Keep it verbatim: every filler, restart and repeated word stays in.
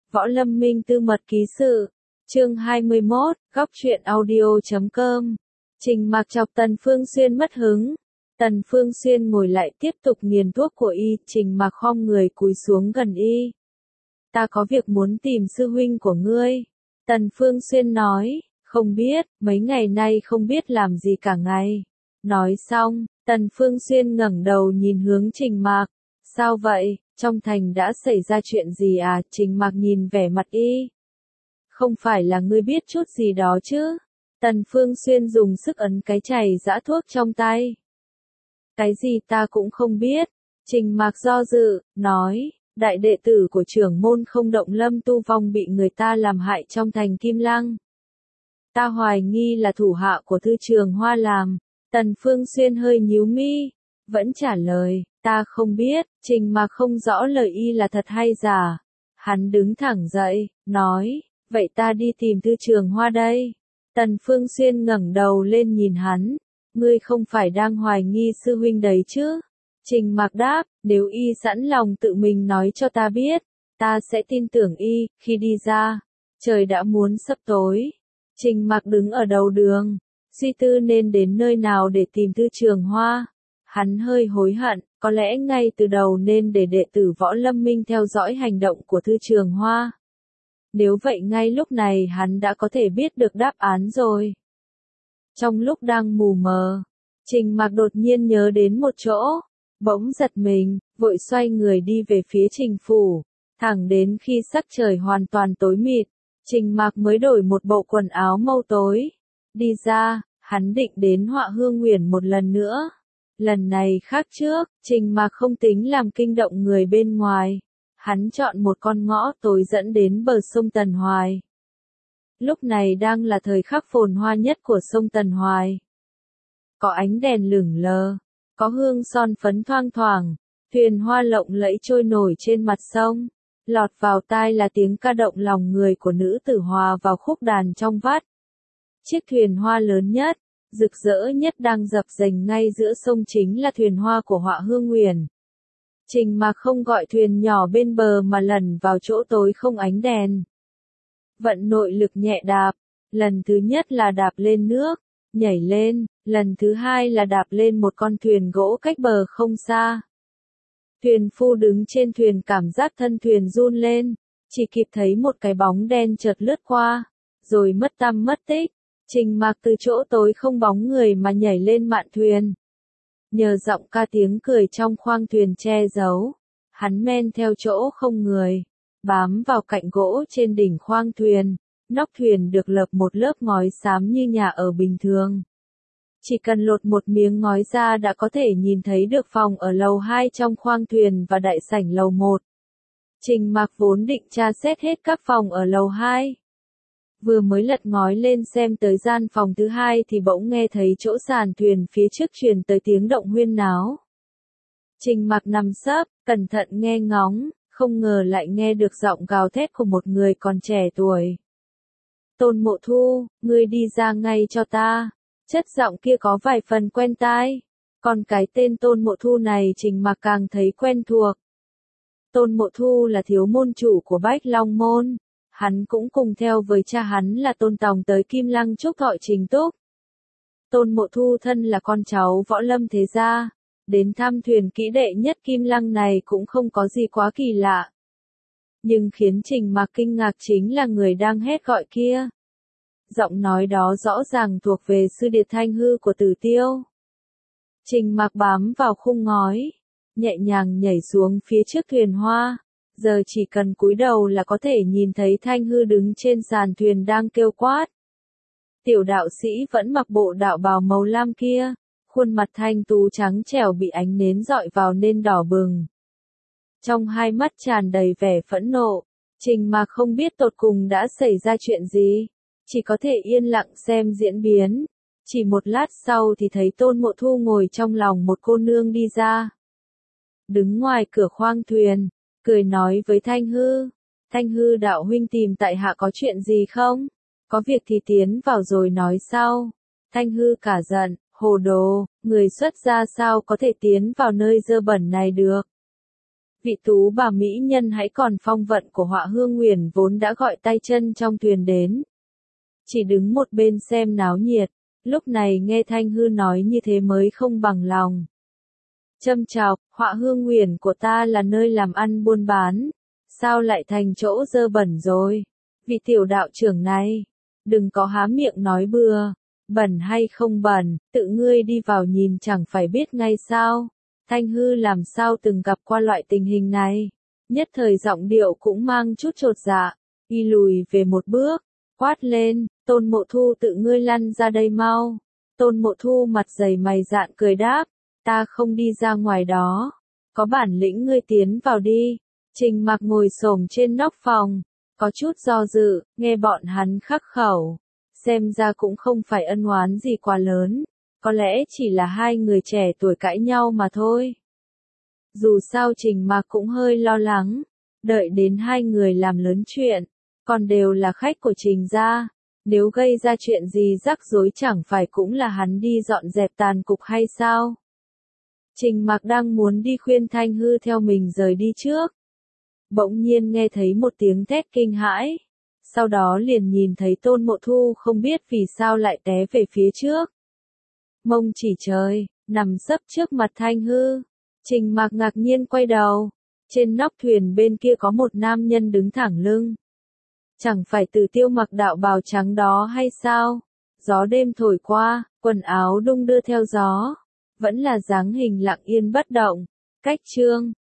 Võ Lâm Minh Tư Mật Ký Sự, chương hai mươi mốt, góc truyện audio chấm com. Trình Mạc chọc Tần Phương Xuyên mất hứng. Tần Phương Xuyên ngồi lại tiếp tục nghiền thuốc của y, Trình Mạc khom người cúi xuống gần y. Ta có việc muốn tìm sư huynh của ngươi. Tần Phương Xuyên nói, không biết, mấy ngày nay không biết làm gì cả ngày. Nói xong, Tần Phương Xuyên ngẩng đầu nhìn hướng Trình Mạc. Sao vậy, trong thành đã xảy ra chuyện gì à? Trình Mạc nhìn vẻ mặt y. Không phải là ngươi biết chút gì đó chứ? Tần Phương Xuyên dùng sức ấn cái chày giã thuốc trong tay. Cái gì ta cũng không biết. Trình Mạc do dự, nói, đại đệ tử của trưởng môn Không Động Lâm tu vong bị người ta làm hại trong thành Kim Lăng. Ta hoài nghi là thủ hạ của Thư Trường Hoa làm. Tần Phương Xuyên hơi nhíu mi, vẫn trả lời, ta không biết. Trình Mạc không rõ lời y là thật hay giả. Hắn đứng thẳng dậy, nói, vậy ta đi tìm Thư Trường Hoa đây. Tần Phương Xuyên ngẩng đầu lên nhìn hắn, ngươi không phải đang hoài nghi sư huynh đấy chứ? Trình Mạc đáp, nếu y sẵn lòng tự mình nói cho ta biết, ta sẽ tin tưởng y. Khi đi ra, trời đã muốn sắp tối. Trình Mạc đứng ở đầu đường, suy tư nên đến nơi nào để tìm Thư Trường Hoa. Hắn hơi hối hận, có lẽ ngay từ đầu nên để đệ tử Võ Lâm Minh theo dõi hành động của Thư Trường Hoa. Nếu vậy ngay lúc này hắn đã có thể biết được đáp án rồi. Trong lúc đang mù mờ, Trình Mạc đột nhiên nhớ đến một chỗ, bỗng giật mình, vội xoay người đi về phía Trình phủ, thẳng đến khi sắc trời hoàn toàn tối mịt, Trình Mạc mới đổi một bộ quần áo màu tối. Đi ra, hắn định đến Họa Hương Nguyền một lần nữa. Lần này khác trước, Trình Mạc không tính làm kinh động người bên ngoài. Hắn chọn một con ngõ tối dẫn đến bờ sông Tần Hoài. Lúc này đang là thời khắc phồn hoa nhất của sông Tần Hoài. Có ánh đèn lửng lờ, có hương son phấn thoang thoảng, thuyền hoa lộng lẫy trôi nổi trên mặt sông. Lọt vào tai là tiếng ca động lòng người của nữ tử hòa vào khúc đàn trong vắt. Chiếc thuyền hoa lớn nhất, rực rỡ nhất đang dập dềnh ngay giữa sông chính là thuyền hoa của Họa Hương Nguyền. Trình Mạc không gọi thuyền nhỏ bên bờ mà lẩn vào chỗ tối không ánh đèn. Vận nội lực nhẹ đạp, lần thứ nhất là đạp lên nước, nhảy lên, lần thứ hai là đạp lên một con thuyền gỗ cách bờ không xa. Thuyền phu đứng trên thuyền cảm giác thân thuyền run lên, chỉ kịp thấy một cái bóng đen chợt lướt qua, rồi mất tăm mất tích. Trình Mạc từ chỗ tối không bóng người mà nhảy lên mạn thuyền. Nhờ giọng ca tiếng cười trong khoang thuyền che giấu, hắn men theo chỗ không người, bám vào cạnh gỗ trên đỉnh khoang thuyền, nóc thuyền được lợp một lớp ngói xám như nhà ở bình thường. Chỉ cần lột một miếng ngói ra đã có thể nhìn thấy được phòng ở lầu hai trong khoang thuyền và đại sảnh lầu một. Trình Mạc vốn định tra xét hết các phòng ở lầu hai. Vừa mới lật ngói lên xem tới gian phòng thứ hai thì bỗng nghe thấy chỗ sàn thuyền phía trước truyền tới tiếng động huyên náo. Trình Mạc nằm sấp, cẩn thận nghe ngóng, không ngờ lại nghe được giọng gào thét của một người còn trẻ tuổi. Tôn Mộ Thu, ngươi đi ra ngay cho ta. Chất giọng kia có vài phần quen tai. Còn cái tên Tôn Mộ Thu này Trình Mạc càng thấy quen thuộc. Tôn Mộ Thu là thiếu môn chủ của Bách Long Môn. Hắn cũng cùng theo với cha hắn là Tôn Tòng tới Kim Lăng chúc thọ Trình Túc. Tôn Mộ Thu thân là con cháu Võ Lâm thế gia, đến thăm thuyền kỹ đệ nhất Kim Lăng này cũng không có gì quá kỳ lạ. Nhưng khiến Trình Mạc kinh ngạc chính là người đang hét gọi kia. Giọng nói đó rõ ràng thuộc về sư điệt Thanh Hư của Tử Tiêu. Trình Mạc bám vào khung ngói, nhẹ nhàng nhảy xuống phía trước thuyền hoa. Giờ chỉ cần cúi đầu là có thể nhìn thấy Thanh Hư đứng trên sàn thuyền đang kêu quát. Tiểu đạo sĩ vẫn mặc bộ đạo bào màu lam kia, khuôn mặt thanh tú trắng trẻo bị ánh nến dọi vào nên đỏ bừng. Trong hai mắt tràn đầy vẻ phẫn nộ, Trình Mạc không biết tột cùng đã xảy ra chuyện gì, chỉ có thể yên lặng xem diễn biến. Chỉ một lát sau thì thấy Tôn Mộ Thu ngồi trong lòng một cô nương đi ra. Đứng ngoài cửa khoang thuyền, cười nói với Thanh Hư, Thanh Hư đạo huynh tìm tại hạ có chuyện gì không? Có việc thì tiến vào rồi nói sau. Thanh Hư cả giận, hồ đồ, người xuất gia sao có thể tiến vào nơi dơ bẩn này được? Vị tú bà mỹ nhân hãy còn phong vận của Họa Hương Nguyền vốn đã gọi tay chân trong thuyền đến. Chỉ đứng một bên xem náo nhiệt, lúc này nghe Thanh Hư nói như thế mới không bằng lòng. Châm chọc, Họa Hương Nguyền của ta là nơi làm ăn buôn bán, sao lại thành chỗ dơ bẩn rồi? Vị tiểu đạo trưởng này, đừng có há miệng nói bừa, bẩn hay không bẩn, tự ngươi đi vào nhìn chẳng phải biết ngay sao? Thanh Hư làm sao từng gặp qua loại tình hình này, nhất thời giọng điệu cũng mang chút chột dạ, y lùi về một bước, quát lên, Tôn Mộ Thu tự ngươi lăn ra đây mau. Tôn Mộ Thu mặt dày mày dạn cười đáp, ta không đi ra ngoài đó, có bản lĩnh ngươi tiến vào đi. Trình Mặc ngồi xổm trên nóc phòng, có chút do dự, nghe bọn hắn khắc khẩu, xem ra cũng không phải ân oán gì quá lớn, có lẽ chỉ là hai người trẻ tuổi cãi nhau mà thôi. Dù sao Trình Mặc cũng hơi lo lắng, đợi đến hai người làm lớn chuyện, còn đều là khách của Trình gia, nếu gây ra chuyện gì rắc rối chẳng phải cũng là hắn đi dọn dẹp tàn cục hay sao? Trình Mặc đang muốn đi khuyên Thanh Hư theo mình rời đi trước. Bỗng nhiên nghe thấy một tiếng thét kinh hãi, sau đó liền nhìn thấy Tôn Mộ Thu không biết vì sao lại té về phía trước. Mông chỉ trời, nằm sấp trước mặt Thanh Hư. Trình Mặc ngạc nhiên quay đầu, trên nóc thuyền bên kia có một nam nhân đứng thẳng lưng. Chẳng phải Từ Tiêu mặc đạo bào trắng đó hay sao? Gió đêm thổi qua, quần áo đung đưa theo gió, vẫn là dáng hình lặng yên bất động. Cách chương